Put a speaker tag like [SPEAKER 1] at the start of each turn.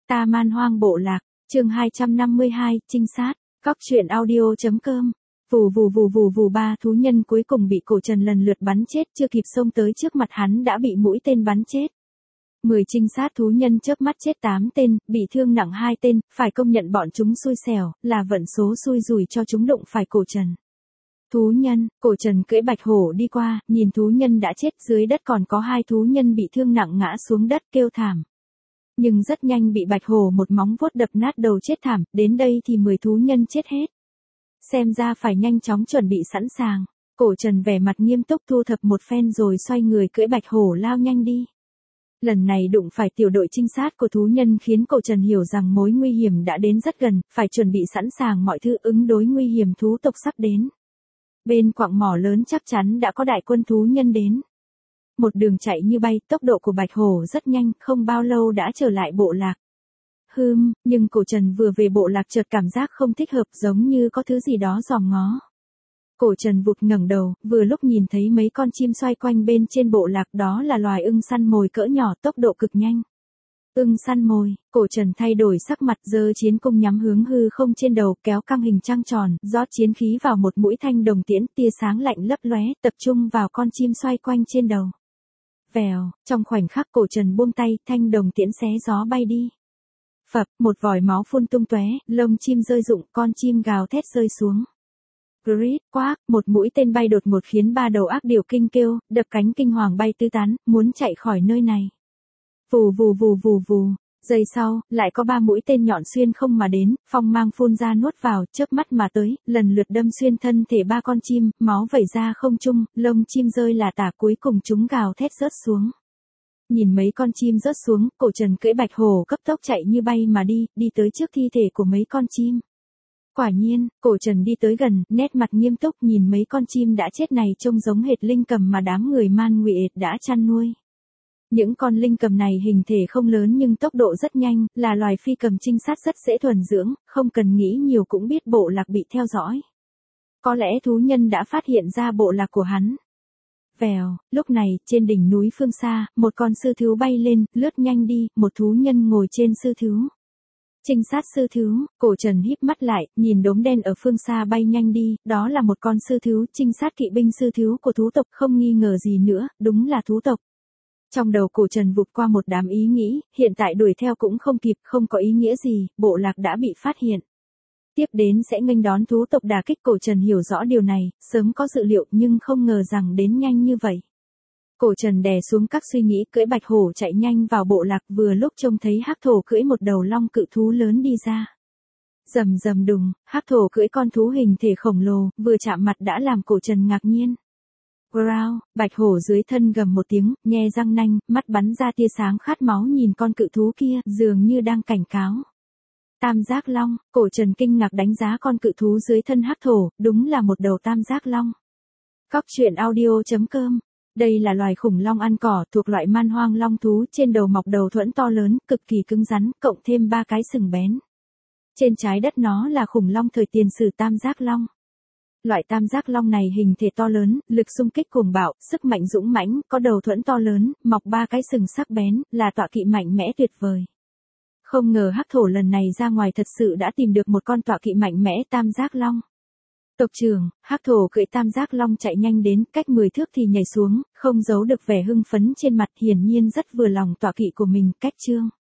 [SPEAKER 1] Ta man hoang bộ lạc, chương 252, trinh sát, Cóc truyện audio.com. Vù vù vù vù vù, ba thú nhân cuối cùng bị cổ Trần lần lượt bắn chết, chưa kịp xông tới trước mặt hắn đã bị mũi tên bắn chết. 10 trinh sát thú nhân chớp mắt chết 8 tên, bị thương nặng 2 tên, phải công nhận bọn chúng xui xẻo, là vận số xui rủi cho chúng đụng phải cổ Trần. Thú nhân, cổ Trần cưỡi bạch hổ đi qua, nhìn thú nhân đã chết, dưới đất còn có 2 thú nhân bị thương nặng ngã xuống đất kêu thảm. Nhưng rất nhanh bị bạch hổ một móng vuốt đập nát đầu chết thảm, đến đây thì 10 thú nhân chết hết. Xem ra phải nhanh chóng chuẩn bị sẵn sàng. Cổ Trần vẻ mặt nghiêm túc thu thập một phen rồi xoay người cưỡi bạch hổ lao nhanh đi. Lần này đụng phải tiểu đội trinh sát của thú nhân khiến cổ Trần hiểu rằng mối nguy hiểm đã đến rất gần, phải chuẩn bị sẵn sàng mọi thứ ứng đối nguy hiểm thú tộc sắp đến. Bên quặng mỏ lớn chắc chắn đã có đại quân thú nhân đến. Một đường chạy như bay, tốc độ của bạch hổ rất nhanh, không bao lâu đã trở lại bộ lạc. Nhưng cổ Trần vừa về bộ lạc chợt cảm giác không thích hợp, giống như có thứ gì đó dòm ngó. Cổ Trần vụt ngẩng đầu, vừa lúc nhìn thấy mấy con chim xoay quanh bên trên bộ lạc, đó là loài ưng săn mồi cỡ nhỏ, tốc độ cực nhanh. Ưng săn mồi, cổ Trần thay đổi sắc mặt, giơ chiến cung nhắm hướng hư không trên đầu, kéo căng hình trăng tròn, rót chiến khí vào một mũi thanh đồng tiễn, tia sáng lạnh lấp lóe, tập trung vào con chim xoay quanh trên đầu. Vèo, trong khoảnh khắc cổ Trần buông tay, thanh đồng tiễn xé gió bay đi. Phập, một vòi máu phun tung tóe, lông chim rơi rụng, con chim gào thét rơi xuống. Grit, quác, một mũi tên bay đột ngột khiến 3 đầu ác điểu kinh kêu, đập cánh kinh hoàng bay tứ tán, muốn chạy khỏi nơi này. Vù vù vù vù vù, giây sau, lại có 3 mũi tên nhọn xuyên không mà đến, phong mang phun ra nuốt vào, chớp mắt mà tới, lần lượt đâm xuyên thân thể 3 con chim, máu vẩy ra không trung, lông chim rơi là tả, cuối cùng chúng gào thét rớt xuống. Nhìn mấy con chim rớt xuống, cổ Trần cưỡi bạch hổ cấp tốc chạy như bay mà đi tới trước thi thể của mấy con chim. Quả nhiên, cổ Trần đi tới gần, nét mặt nghiêm túc nhìn mấy con chim đã chết này trông giống hệt linh cầm mà đám người Man Nguyệt đã chăn nuôi. Những con linh cầm này hình thể không lớn nhưng tốc độ rất nhanh, là loài phi cầm trinh sát rất dễ thuần dưỡng, không cần nghĩ nhiều cũng biết bộ lạc bị theo dõi. Có lẽ thú nhân đã phát hiện ra bộ lạc của hắn. Vèo, lúc này, trên đỉnh núi phương xa, một con sư thú bay lên, lướt nhanh đi, một thú nhân ngồi trên sư thú. Trinh sát sư thú, cổ Trần híp mắt lại, nhìn đốm đen ở phương xa bay nhanh đi, đó là một con sư thú, trinh sát kỵ binh sư thú của thú tộc, không nghi ngờ gì nữa, đúng là thú tộc. Trong đầu cổ Trần vụt qua một đám ý nghĩ, hiện tại đuổi theo cũng không kịp, không có ý nghĩa gì, bộ lạc đã bị phát hiện. Tiếp đến sẽ nghênh đón thú tộc đả kích, cổ Trần hiểu rõ điều này, sớm có dự liệu nhưng không ngờ rằng đến nhanh như vậy. Cổ Trần đè xuống các suy nghĩ, cưỡi bạch hổ chạy nhanh vào bộ lạc, vừa lúc trông thấy hắc thổ cưỡi một đầu long cự thú lớn đi ra. Rầm rầm đùng, hắc thổ cưỡi con thú hình thể khổng lồ, vừa chạm mặt đã làm cổ Trần ngạc nhiên. Growl, bạch hổ dưới thân gầm một tiếng, nhe răng nanh, mắt bắn ra tia sáng khát máu nhìn con cự thú kia, dường như đang cảnh cáo. Tam giác long, cổ Trần kinh ngạc đánh giá con cự thú dưới thân hắc thổ, đúng là một đầu tam giác long. Cóc truyện audio.com. Đây là loài khủng long ăn cỏ, thuộc loại man hoang long thú, trên đầu mọc đầu thuẫn to lớn, cực kỳ cứng rắn, cộng thêm 3 cái sừng bén. Trên trái đất nó là khủng long thời tiền sử tam giác long. Loại tam giác long này hình thể to lớn, lực xung kích cuồng bạo, sức mạnh dũng mãnh, có đầu thuẫn to lớn, mọc 3 cái sừng sắc bén, là tọa kỵ mạnh mẽ tuyệt vời. Không ngờ hắc thổ lần này ra ngoài thật sự đã tìm được một con tọa kỵ mạnh mẽ tam giác long. Tộc trưởng, hắc thổ cưỡi tam giác long chạy nhanh đến, cách 10 thước thì nhảy xuống, không giấu được vẻ hưng phấn trên mặt, hiển nhiên rất vừa lòng tọa kỵ của mình, cách trương.